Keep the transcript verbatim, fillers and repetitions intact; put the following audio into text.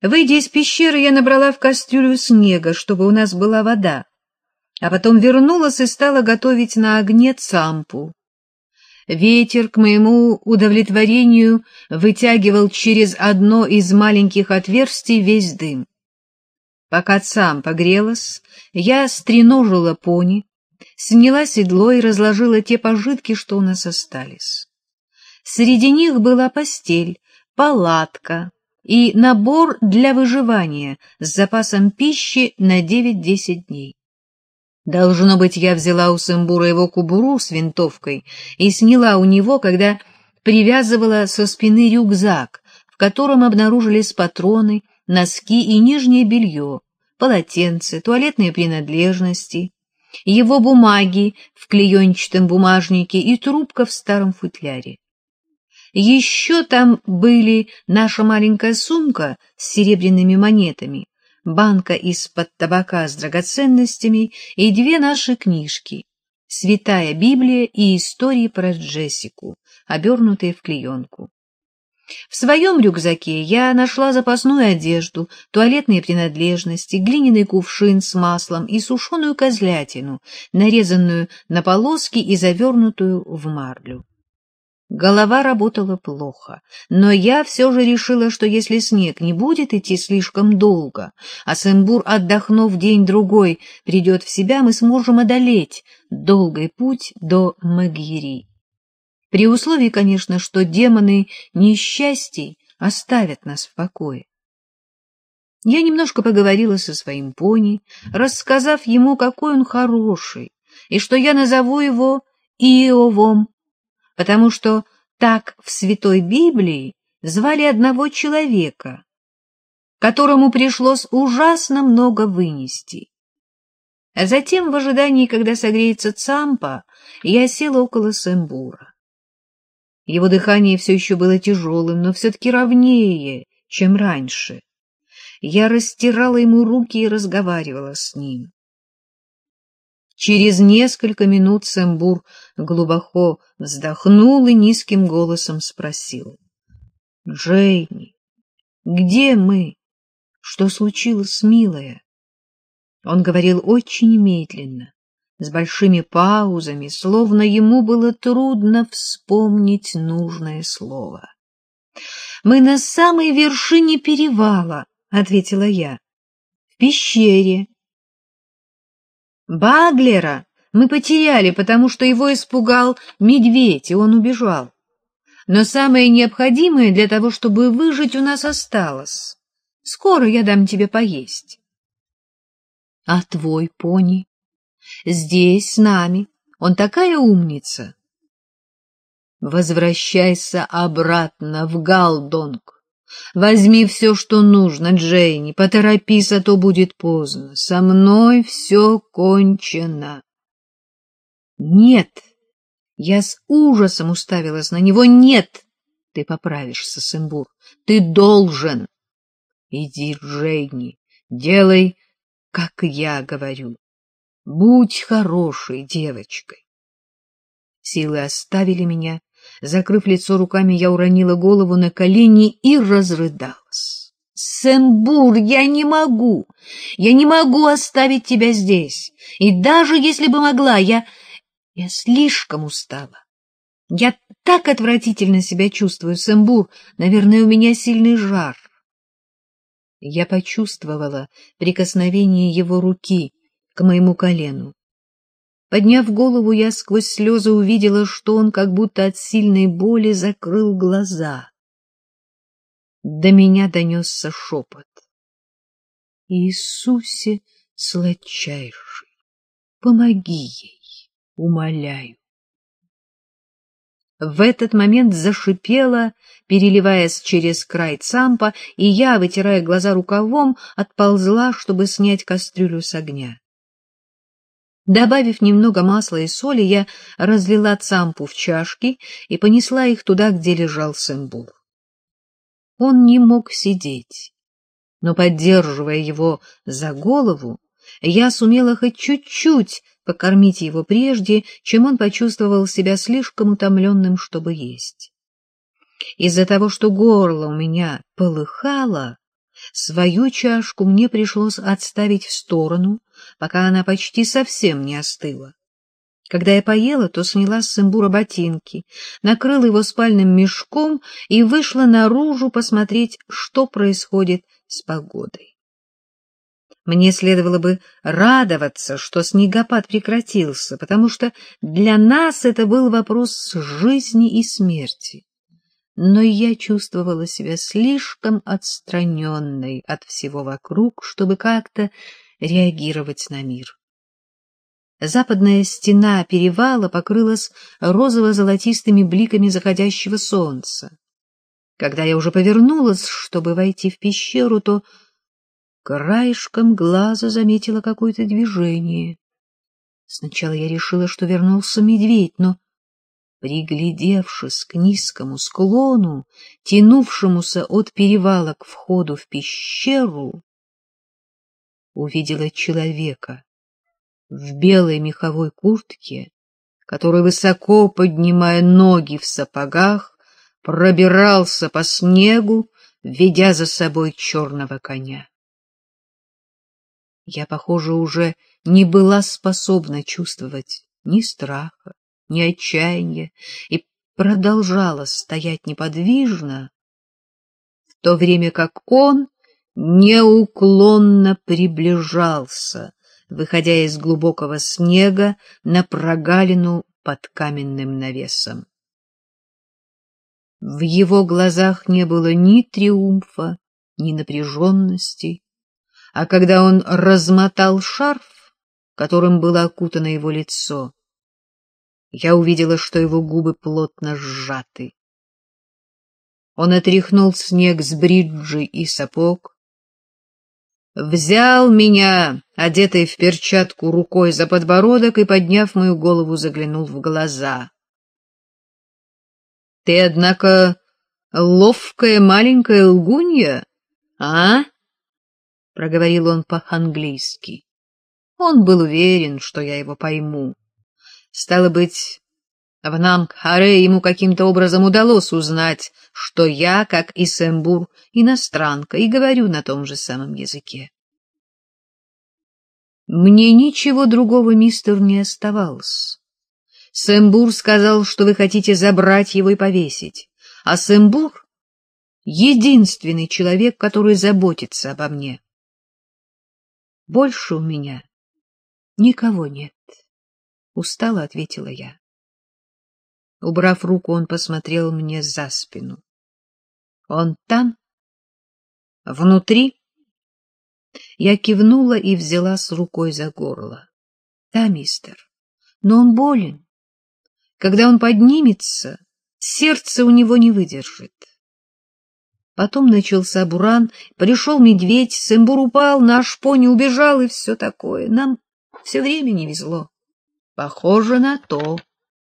Выйдя из пещеры, я набрала в кастрюлю снега, чтобы у нас была вода, а потом вернулась и стала готовить на огне цампу. Ветер, к моему удовлетворению, вытягивал через одно из маленьких отверстий весь дым. Пока цампа грелась, я стреножила пони, сняла седло и разложила те пожитки, что у нас остались. Среди них была постель, палатка и набор для выживания с запасом пищи на девять-десять дней. Должно быть, я взяла у Сэмбура его кобуру с винтовкой и сняла у него, когда привязывала со спины рюкзак, в котором обнаружились патроны, носки и нижнее белье, полотенце, туалетные принадлежности, его бумаги в клеенчатом бумажнике и трубка в старом футляре. Еще там были наша маленькая сумка с серебряными монетами, банка из-под табака с драгоценностями и две наши книжки «Святая Библия» и «Истории про Джессику», обернутые в клеенку. В своем рюкзаке я нашла запасную одежду, туалетные принадлежности, глиняный кувшин с маслом и сушеную козлятину, нарезанную на полоски и завернутую в марлю. Голова работала плохо, но я все же решила, что если снег не будет идти слишком долго, а Сэмбур, отдохнув день-другой, придет в себя, мы сможем одолеть долгий путь до Мегьери. При условии, конечно, что демоны несчастий оставят нас в покое. Я немножко поговорила со своим пони, рассказав ему, какой он хороший, и что я назову его Иовом, потому что так в Святой Библии звали одного человека, которому пришлось ужасно много вынести. А затем, в ожидании, когда согреется цампа, я села около Сэмбура. Его дыхание все еще было тяжелым, но все-таки ровнее, чем раньше. Я растирала ему руки и разговаривала с ним. Через несколько минут Сэмбур глубоко вздохнул и низким голосом спросил: — Джейни, где мы? Что случилось, милая? Он говорил очень медленно, с большими паузами, словно ему было трудно вспомнить нужное слово. — Мы на самой вершине перевала, — ответила я, — в пещере. Баглера мы потеряли, потому что его испугал медведь, и он убежал. Но самое необходимое для того, чтобы выжить, у нас осталось. Скоро я дам тебе поесть. — А твой пони? Здесь с нами. Он такая умница. — Возвращайся обратно в Галдонг. Возьми все, что нужно, Джейни, поторопись, а то будет поздно. Со мной все кончено. — Нет. Я с ужасом уставилась на него. — Нет. Ты поправишься, Сэмбур. Ты должен. Иди, Джейни, делай, как я говорю. Будь хорошей девочкой. Силы оставили меня. Закрыв лицо руками, я уронила голову на колени и разрыдалась. — Сэмбур, я не могу! Я не могу оставить тебя здесь. И даже если бы могла, я... я слишком устала. Я так отвратительно себя чувствую, Сэмбур. Наверное, у меня сильный жар. Я почувствовала прикосновение его руки к моему колену. Подняв голову, я сквозь слезы увидела, что он как будто от сильной боли закрыл глаза. До меня донесся шепот. — Иисусе сладчайший, помоги ей, умоляю. В этот момент зашипела, переливаясь через край цампа, и я, вытирая глаза рукавом, отползла, чтобы снять кастрюлю с огня. Добавив немного масла и соли, я разлила цампу в чашки и понесла их туда, где лежал Сэмбур. Он не мог сидеть, но, поддерживая его за голову, я сумела хоть чуть-чуть покормить его прежде, чем он почувствовал себя слишком утомленным, чтобы есть. Из-за того, что горло у меня полыхало, Свою чашку мне пришлось отставить в сторону, пока она почти совсем не остыла. Когда я поела, то сняла с Сэмбура ботинки, накрыла его спальным мешком и вышла наружу посмотреть, что происходит с погодой. Мне следовало бы радоваться, что снегопад прекратился, потому что для нас это был вопрос жизни и смерти. Но я чувствовала себя слишком отстраненной от всего вокруг, чтобы как-то реагировать на мир. Западная стена перевала покрылась розово-золотистыми бликами заходящего солнца. Когда я уже повернулась, чтобы войти в пещеру, то краешком глаза заметила какое-то движение. Сначала я решила, что вернулся медведь, но, приглядевшись к низкому склону, тянувшемуся от перевала к входу в пещеру, увидела человека в белой меховой куртке, который, высоко поднимая ноги в сапогах, пробирался по снегу, ведя за собой черного коня. Я, похоже, уже не была способна чувствовать ни страха, ни отчаяния и продолжала стоять неподвижно, в то время как он неуклонно приближался, выходя из глубокого снега на прогалину под каменным навесом. В его глазах не было ни триумфа, ни напряженности, а когда он размотал шарф, которым было окутано его лицо, я увидела, что его губы плотно сжаты. Он отряхнул снег с бриджи и сапог, взял меня, одетой в перчатку, рукой за подбородок и, подняв мою голову, заглянул в глаза. — Ты, однако, ловкая маленькая лгунья, а? — проговорил он по-английски. Он был уверен, что я его пойму. Стало быть, в Намгхаре ему каким-то образом удалось узнать, что я, как и Сэмбур, иностранка, и говорю на том же самом языке. Мне ничего другого, мистер, не оставалось. Сэмбур сказал, что вы хотите забрать его и повесить, а Сэмбур — единственный человек, который заботится обо мне. Больше у меня никого нет, — устало ответила я. Убрав руку, он посмотрел мне за спину. — Он там? Внутри? Я кивнула и взялась рукой за горло. — Да, мистер, но он болен. Когда он поднимется, сердце у него не выдержит. Потом начался буран, пришел медведь, Сэмбур упал, наш пони убежал и все такое. Нам все время не везло. — Похоже на то,